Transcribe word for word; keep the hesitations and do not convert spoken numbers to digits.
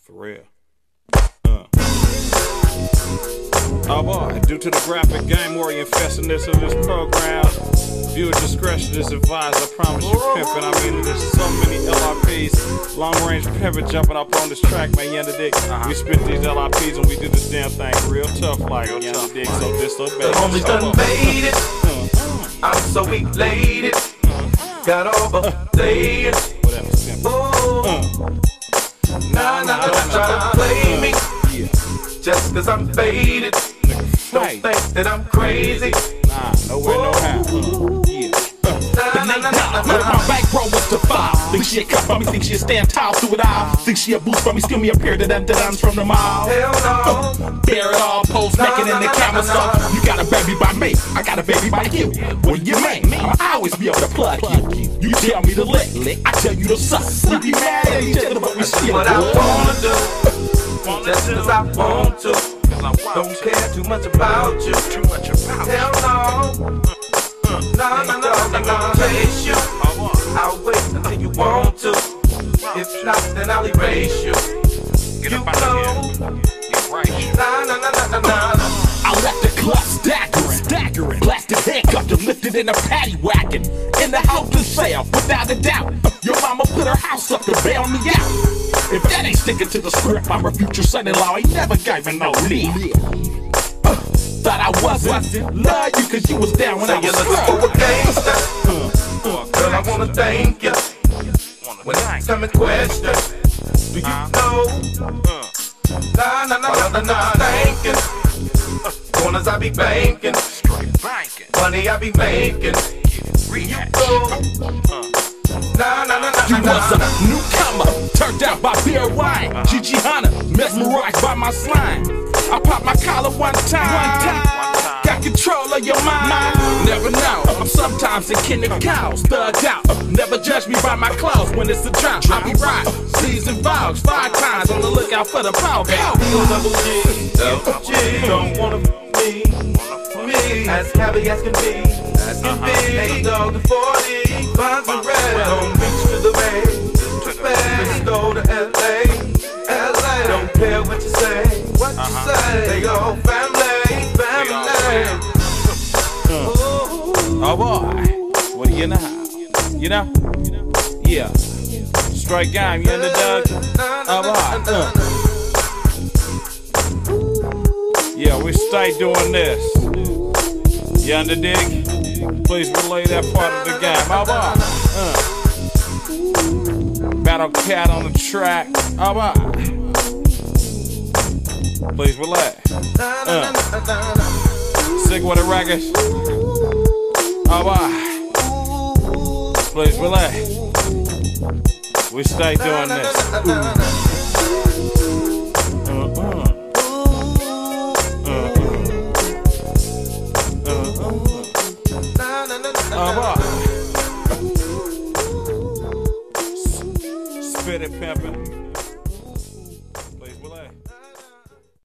For real. Uh. Oh boy, due to the graphic game warrior infestedness of this program, viewer discretion is advised. I promise you pimpin'. I mean, there's so many L R Ps, long range pimpin' jumping up on this track, man. You dig? Uh-huh. We spit these L R Ps and we do this damn thing real tough, like you dig? So disobey. The homies done made it. Uh-huh. I'm so elated. Uh-huh. Got over saying, oh, uh. nah, nah, don't try to play me. Yeah. Just cause I'm faded. Don't think that I'm crazy. Nah, nowhere, no how. Uh, yeah. Uh. The name down, look at my back row with the five. Think she a cut from me, think she a stand tall through it all. Think she a boost from me, steal me a pair of them dams from the mall. Hell no. Uh, bear it all, post naked in the camera stuff. You got a baby by me, I got a baby by you. What do you mean? I'll always be able to plug you. You tell me to lick, I tell you to suck. We be mad at each other, but we still what I wanna do. Just cause I want to. Don't care too much about you. Too much about Hell no. Nah, nah, nah, I'm gonna chase you. I'll wait until you want to. If not, then I'll erase you. Get you up out of know. here. Right. Nah, nah, nah, nah, nah, nah. I left the club staggering, staggering. Blasted handcuffed and lifted in a paddy wagon. In the helpless sale, without a doubt. Your mama put her house up to bail me out. If that ain't sticking to the script, I'm a future son-in-law. Ain't never gave me no lead. Uh, thought I wasn't. Love you cause you was down when so I was you're looking for a gangster. Uh, girl, I wanna thank you. When it's coming question, do you know? Nah, nah, nah, nah, nah, thanking. Corners I be banking. Money I be making. You go. Nah, nah, nah, nah, you nah, was a nah. newcomer, turned out by beer wine. Gigi Hunter, mesmerized by my slime. I popped my collar one time. One time. Got control of your mind. Never know. I'm sometimes in kin of cows, thugged out. Never judge me by my clothes when it's a drought. I be right, season vows, five times on the lookout for the power. Double G, double G, don't wanna me, me, as happy as can be. As can be, hey dog, the forty, finds the red, don't reach to the bay, let's go to L A, L A, don't care what you say, what you say, they go family, family. Oh boy, what do you know? You know? Yeah. Straight game, you underdog? Oh boy. Uh. Yeah, we stay doing this. You underdig? Please relay that part of the game. Oh boy. Uh. Battle Cat on the track. Oh boy. Please relay. Uh. Sick with the records. Oh boy. Please relay. We stay doing this. Uh-uh. Uh-uh. Spit it, pimpin'.